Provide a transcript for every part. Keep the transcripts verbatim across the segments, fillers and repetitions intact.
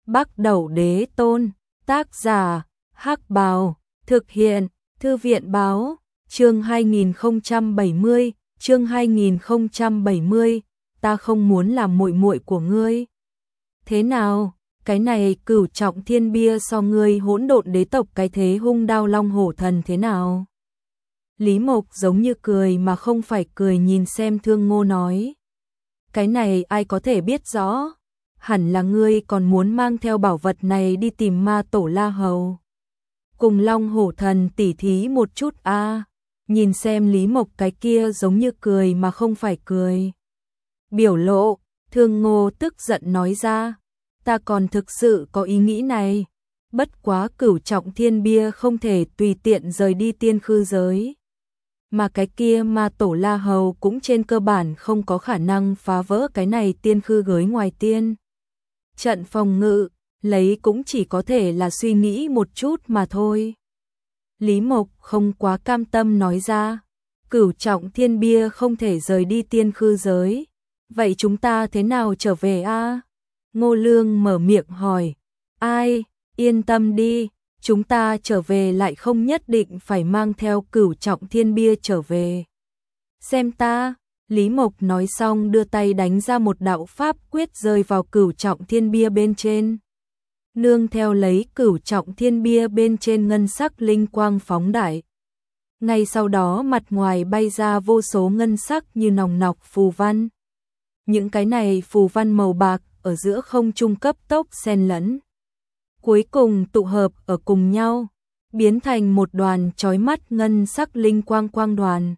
Bắc Đẩu Đế Tôn, tác giả, Hắc Bào, thực hiện, Thư viện báo, chương hai nghìn không trăm bảy mươi, chương hai nghìn không trăm bảy mươi, ta không muốn làm muội muội của ngươi. Thế nào, cái này Cửu Trọng Thiên Bia so ngươi Hỗn Độn Đế tộc cái thế hung đao long hổ thần thế nào? Lý Mộc giống như cười mà không phải cười nhìn xem Thương Ngô nói. Cái này ai có thể biết rõ, hẳn là ngươi còn muốn mang theo bảo vật này đi tìm ma tổ La Hầu. Cùng long hổ thần tỉ thí một chút a à. Nhìn xem Lý Mộc cái kia giống như cười mà không phải cười. Biểu lộ, Thương Ngô tức giận nói ra, ta còn thực sự có ý nghĩ này. Bất quá Cửu Trọng Thiên Bia không thể tùy tiện rời đi tiên khư giới. Mà cái kia ma tổ La Hầu cũng trên cơ bản không có khả năng phá vỡ cái này tiên khư giới ngoài tiên. Trận phòng ngự, lấy cũng chỉ có thể là suy nghĩ một chút mà thôi. Lý Mộc không quá cam tâm nói ra, Cửu Trọng Thiên Bia không thể rời đi tiên khư giới. Vậy chúng ta thế nào trở về a? Ngô Lương mở miệng hỏi. Ai, yên tâm đi, chúng ta trở về lại không nhất định phải mang theo Cửu Trọng Thiên Bia trở về. Xem ta, Lý Mộc nói xong đưa tay đánh ra một đạo pháp quyết rơi vào Cửu Trọng Thiên Bia bên trên. Nương theo lấy Cửu Trọng Thiên Bia bên trên ngân sắc linh quang phóng đại. Ngay sau đó mặt ngoài bay ra vô số ngân sắc như nòng nọc phù văn. Những cái này phù văn màu bạc ở giữa không trung cấp tốc xen lẫn. Cuối cùng tụ hợp ở cùng nhau, biến thành một đoàn chói mắt ngân sắc linh quang quang đoàn.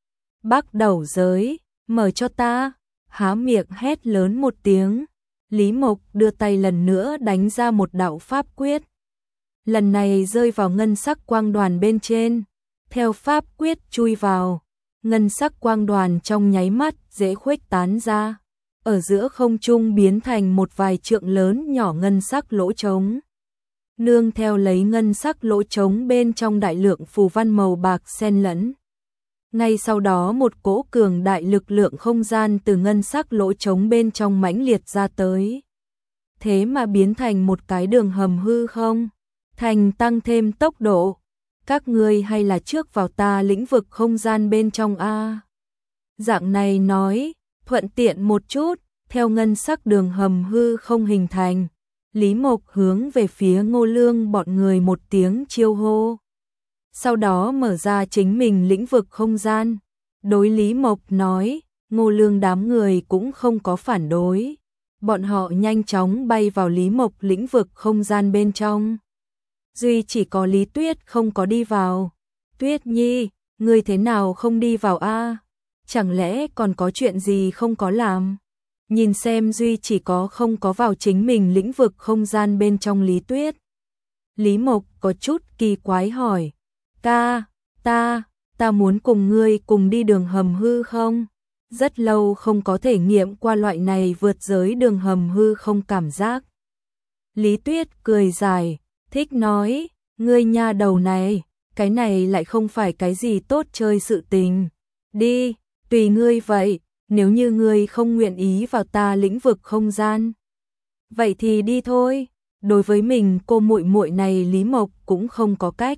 Bắc Đẩu giới, mở cho ta, há miệng hét lớn một tiếng. Lý Mộc đưa tay lần nữa đánh ra một đạo pháp quyết. Lần này rơi vào ngân sắc quang đoàn bên trên. Theo pháp quyết chui vào, ngân sắc quang đoàn trong nháy mắt dễ khuếch tán ra. Ở giữa không trung biến thành một vài trượng lớn nhỏ ngân sắc lỗ trống. Nương theo lấy ngân sắc lỗ trống bên trong đại lượng phù văn màu bạc xen lẫn. Ngay sau đó một cỗ cường đại lực lượng không gian từ ngân sắc lỗ trống bên trong mãnh liệt ra tới. Thế mà biến thành một cái đường hầm hư không, thành tăng thêm tốc độ. Các ngươi hay là trước vào ta lĩnh vực không gian bên trong a. Dạng này nói, thuận tiện một chút, theo ngân sắc đường hầm hư không hình thành. Lý Mộc hướng về phía Ngô Lương bọn người một tiếng chiêu hô. Sau đó mở ra chính mình lĩnh vực không gian. Đối Lý Mộc nói, Ngô Lương đám người cũng không có phản đối. Bọn họ nhanh chóng bay vào Lý Mộc lĩnh vực không gian bên trong. Duy chỉ có Lý Tuyết không có đi vào. Tuyết Nhi, ngươi thế nào không đi vào a? Chẳng lẽ còn có chuyện gì không có làm? Nhìn xem Duy chỉ có không có vào chính mình lĩnh vực không gian bên trong Lý Tuyết. Lý Mộc có chút kỳ quái hỏi. Ta, ta, ta muốn cùng ngươi cùng đi đường hầm hư không? Rất lâu không có thể nghiệm qua loại này vượt giới đường hầm hư không cảm giác. Lý Tuyết cười dài, thích nói, ngươi nha đầu này, cái này lại không phải cái gì tốt chơi sự tình. Đi, tùy ngươi vậy, nếu như ngươi không nguyện ý vào ta lĩnh vực không gian. Vậy thì đi thôi, đối với mình cô muội muội này Lý Mộc cũng không có cách.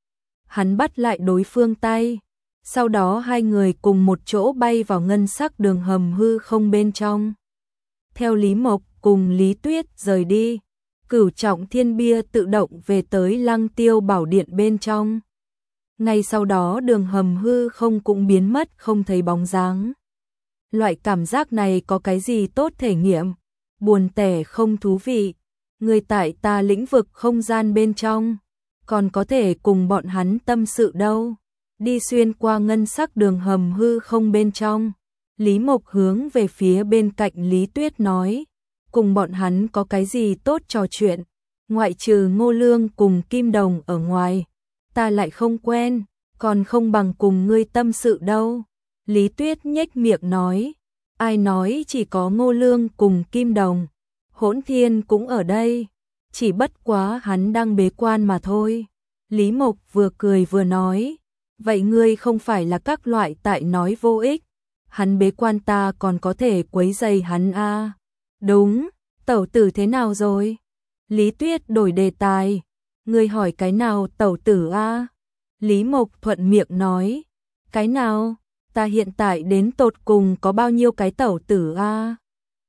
Hắn bắt lại đối phương tay, sau đó hai người cùng một chỗ bay vào ngân sắc đường hầm hư không bên trong. Theo Lý Mộc cùng Lý Tuyết rời đi, Cửu Trọng Thiên Bia tự động về tới Lăng Tiêu Bảo Điện bên trong. Ngay sau đó đường hầm hư không cũng biến mất không thấy bóng dáng. Loại cảm giác này có cái gì tốt thể nghiệm, buồn tẻ không thú vị. Người tại ta lĩnh vực không gian bên trong, còn có thể cùng bọn hắn tâm sự đâu. Đi xuyên qua ngân sắc đường hầm hư không bên trong. Lý Mộc hướng về phía bên cạnh Lý Tuyết nói, cùng bọn hắn có cái gì tốt trò chuyện, ngoại trừ Ngô Lương cùng Kim Đồng ở ngoài, ta lại không quen, còn không bằng cùng ngươi tâm sự đâu. Lý Tuyết nhếch miệng nói, ai nói chỉ có Ngô Lương cùng Kim Đồng, Hỗn Thiên cũng ở đây, chỉ bất quá hắn đang bế quan mà thôi. Lý Mộc vừa cười vừa nói, vậy ngươi không phải là các loại tại nói vô ích, hắn bế quan ta còn có thể quấy rầy hắn a. À. Đúng, tẩu tử thế nào rồi? Lý Tuyết đổi đề tài. Ngươi hỏi cái nào tẩu tử a? Lý Mộc thuận miệng nói. Cái nào? Ta hiện tại đến tột cùng có bao nhiêu cái tẩu tử a?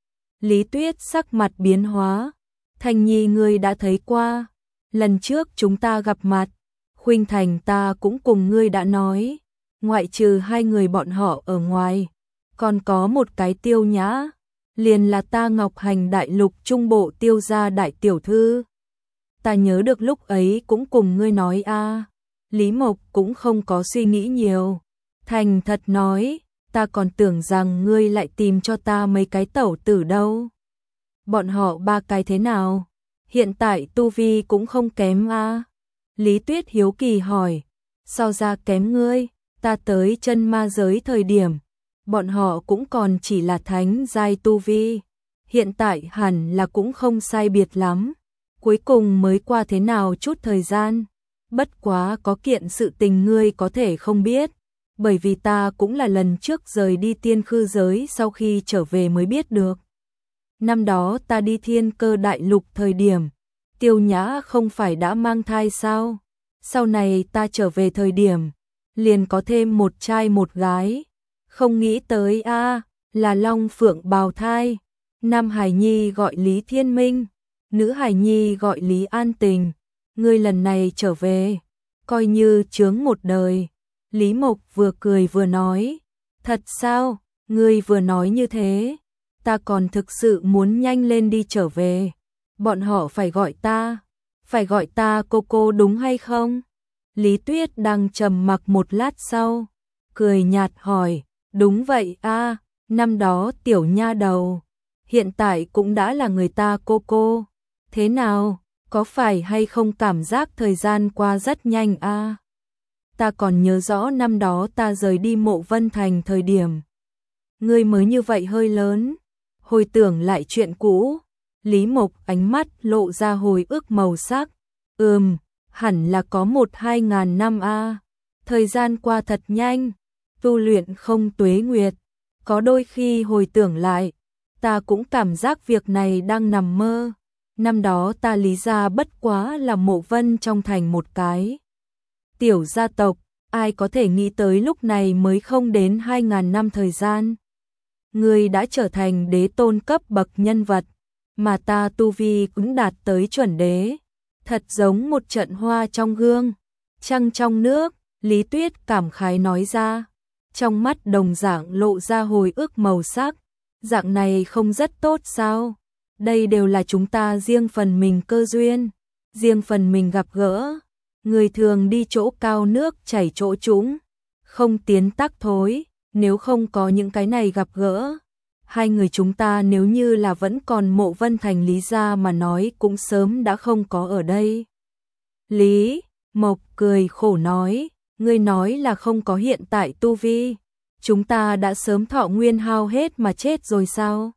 Lý Tuyết sắc mặt biến hóa. Thành Nhi ngươi đã thấy qua. Lần trước chúng ta gặp mặt, Khuynh Thành ta cũng cùng ngươi đã nói. Ngoại trừ hai người bọn họ ở ngoài, còn có một cái Tiêu Nhã, liền là ta Ngọc Hành đại lục trung bộ Tiêu gia đại tiểu thư. Ta nhớ được lúc ấy cũng cùng ngươi nói a. Lý Mộc cũng không có suy nghĩ nhiều, thành thật nói, ta còn tưởng rằng ngươi lại tìm cho ta mấy cái tẩu tử đâu. Bọn họ ba cái thế nào? Hiện tại tu vi cũng không kém a. Lý Tuyết hiếu kỳ hỏi, sao ra kém ngươi? Ta tới chân ma giới thời điểm, bọn họ cũng còn chỉ là thánh giai tu vi, hiện tại hẳn là cũng không sai biệt lắm. Cuối cùng mới qua thế nào chút thời gian, bất quá có kiện sự tình ngươi có thể không biết, bởi vì ta cũng là lần trước rời đi tiên khư giới sau khi trở về mới biết được. Năm đó ta đi thiên cơ đại lục thời điểm, Tiêu Nhã không phải đã mang thai sao? Sau này ta trở về thời điểm, liền có thêm một trai một gái. Không nghĩ tới a, là Long Phượng bào thai. Nam Hải Nhi gọi Lý Thiên Minh, nữ Hải Nhi gọi Lý An Tình. Ngươi lần này trở về, coi như chướng một đời. Lý Mộc vừa cười vừa nói, thật sao? Ngươi vừa nói như thế, ta còn thực sự muốn nhanh lên đi trở về. Bọn họ phải gọi ta, phải gọi ta cô cô đúng hay không? Lý Tuyết đang trầm mặc một lát sau, cười nhạt hỏi, đúng vậy a, năm đó tiểu nha đầu, hiện tại cũng đã là người ta cô cô. Thế nào, có phải hay không cảm giác thời gian qua rất nhanh a? Ta còn nhớ rõ năm đó ta rời đi Mộ Vân Thành thời điểm, ngươi mới như vậy hơi lớn. Hồi tưởng lại chuyện cũ, Lý Mộc ánh mắt lộ ra hồi ức màu sắc. Ừm, hẳn là có một hai ngàn năm a. Thời gian qua thật nhanh, tu luyện không tuế nguyệt. Có đôi khi hồi tưởng lại, ta cũng cảm giác việc này đang nằm mơ. Năm đó ta Lý gia bất quá là Mộ Vân trong thành một cái tiểu gia tộc, ai có thể nghĩ tới lúc này mới không đến hai ngàn năm thời gian. Ngươi đã trở thành đế tôn cấp bậc nhân vật, mà ta tu vi cũng đạt tới chuẩn đế. Thật giống một trận hoa trong gương, trăng trong nước. Lý Tuyết cảm khái nói ra, trong mắt đồng dạng lộ ra hồi ức màu sắc. Dạng này không rất tốt sao? Đây đều là chúng ta riêng phần mình cơ duyên, riêng phần mình gặp gỡ. Người thường đi chỗ cao nước chảy chỗ trũng, không tiến tắc thối. Nếu không có những cái này gặp gỡ, hai người chúng ta nếu như là vẫn còn Mộ Vân Thành Lý gia mà nói cũng sớm đã không có ở đây. Lý Mộc cười khổ nói, ngươi nói là không có hiện tại tu vi, chúng ta đã sớm thọ nguyên hao hết mà chết rồi sao?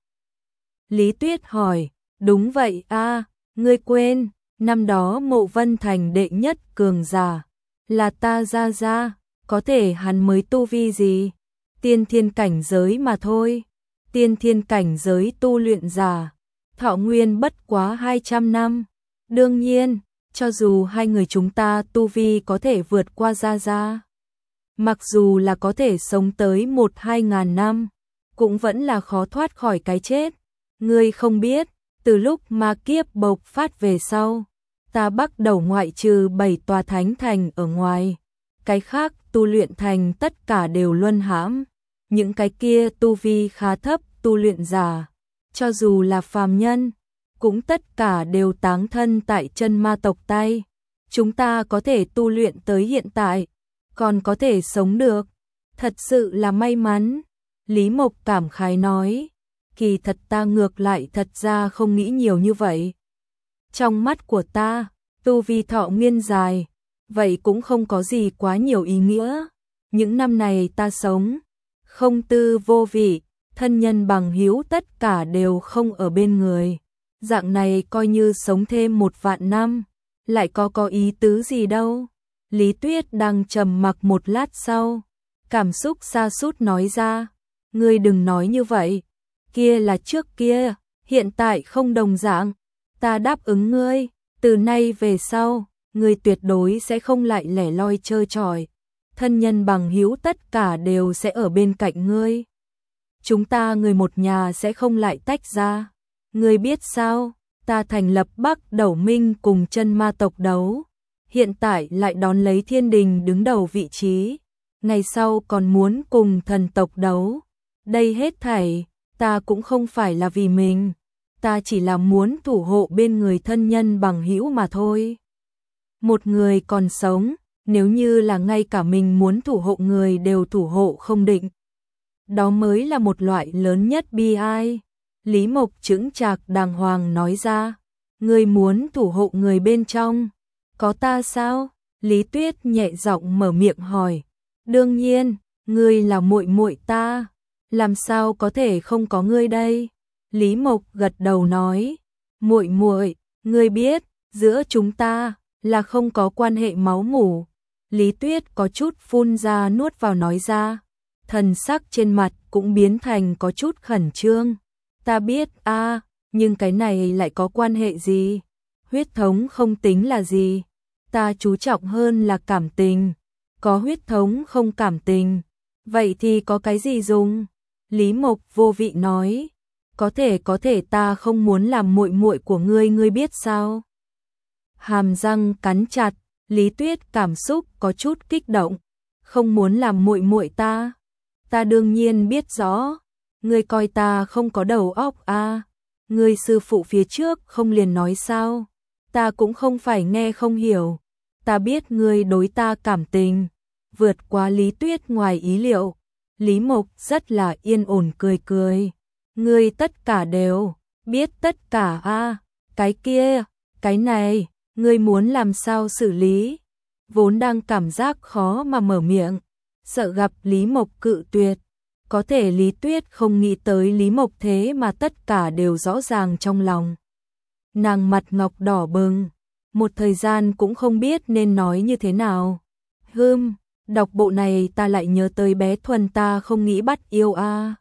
Lý Tuyết hỏi, đúng vậy a, ngươi quên, năm đó Mộ Vân Thành đệ nhất cường giả là ta gia gia, có thể hắn mới tu vi gì? Tiên thiên cảnh giới mà thôi. Tiên thiên cảnh giới tu luyện giả, thọ nguyên bất quá hai trăm năm. Đương nhiên, cho dù hai người chúng ta tu vi có thể vượt qua gia gia, mặc dù là có thể sống tới một hai ngàn năm, cũng vẫn là khó thoát khỏi cái chết. Ngươi không biết, từ lúc ma kiếp bộc phát về sau, ta bắt đầu ngoại trừ bảy tòa thánh thành ở ngoài, cái khác tu luyện thành tất cả đều luân hãm. Những cái kia tu vi khá thấp tu luyện giả, cho dù là phàm nhân, cũng tất cả đều táng thân tại chân ma tộc tay. Chúng ta có thể tu luyện tới hiện tại, còn có thể sống được, thật sự là may mắn. Lý Mộc cảm khái nói, kỳ thật ta ngược lại thật ra không nghĩ nhiều như vậy. Trong mắt của ta, tu vi thọ nguyên dài, vậy cũng không có gì quá nhiều ý nghĩa. Những năm này ta sống không tư vô vị, thân nhân bằng hữu tất cả đều không ở bên người. Dạng này coi như sống thêm một vạn năm, lại có có ý tứ gì đâu. Lý Tuyết đang trầm mặc một lát sau, cảm xúc sa sút nói ra, ngươi đừng nói như vậy, kia là trước kia, hiện tại không đồng dạng. Ta đáp ứng ngươi, từ nay về sau, ngươi tuyệt đối sẽ không lại lẻ loi chơi trọi. Thân nhân bằng hữu tất cả đều sẽ ở bên cạnh ngươi. Chúng ta người một nhà sẽ không lại tách ra. Ngươi biết sao, ta thành lập Bắc Đẩu Minh cùng chân ma tộc đấu. Hiện tại lại đón lấy thiên đình đứng đầu vị trí. Ngày sau còn muốn cùng thần tộc đấu. Đây hết thảy, ta cũng không phải là vì mình. Ta chỉ là muốn thủ hộ bên người thân nhân bằng hữu mà thôi. Một người còn sống, nếu như là ngay cả mình muốn thủ hộ người đều thủ hộ không định. Đó mới là một loại lớn nhất bi ai. Lý Mộc chững chạc đàng hoàng nói ra, ngươi muốn thủ hộ người bên trong, có ta sao? Lý Tuyết nhẹ giọng mở miệng hỏi, đương nhiên, ngươi là muội muội ta, làm sao có thể không có ngươi đây? Lý Mộc gật đầu nói, muội muội, ngươi biết, giữa chúng ta là không có quan hệ máu mủ. Lý Tuyết có chút phun ra nuốt vào nói ra, thần sắc trên mặt cũng biến thành có chút khẩn trương. Ta biết a, à, nhưng cái này lại có quan hệ gì? Huyết thống không tính là gì, ta chú trọng hơn là cảm tình. Có huyết thống không cảm tình, vậy thì có cái gì dùng? Lý Mộc vô vị nói, có thể có thể ta không muốn làm muội muội của ngươi, ngươi biết sao? Hàm răng cắn chặt, Lý Tuyết cảm xúc có chút kích động, không muốn làm muội muội ta? Ta đương nhiên biết rõ, ngươi coi ta không có đầu óc à? Ngươi sư phụ phía trước không liền nói sao? Ta cũng không phải nghe không hiểu. Ta biết ngươi đối ta cảm tình, vượt qua Lý Tuyết ngoài ý liệu. Lý Mộc rất là yên ổn cười cười. Ngươi tất cả đều biết tất cả a, à? Cái kia, cái này, ngươi muốn làm sao xử lý? Vốn đang cảm giác khó mà mở miệng, sợ gặp Lý Mộc cự tuyệt. Có thể Lý Tuyết không nghĩ tới Lý Mộc thế mà tất cả đều rõ ràng trong lòng. Nàng mặt ngọc đỏ bừng, một thời gian cũng không biết nên nói như thế nào. Hừm, đọc bộ này ta lại nhớ tới bé Thuần, ta không nghĩ bắt yêu a.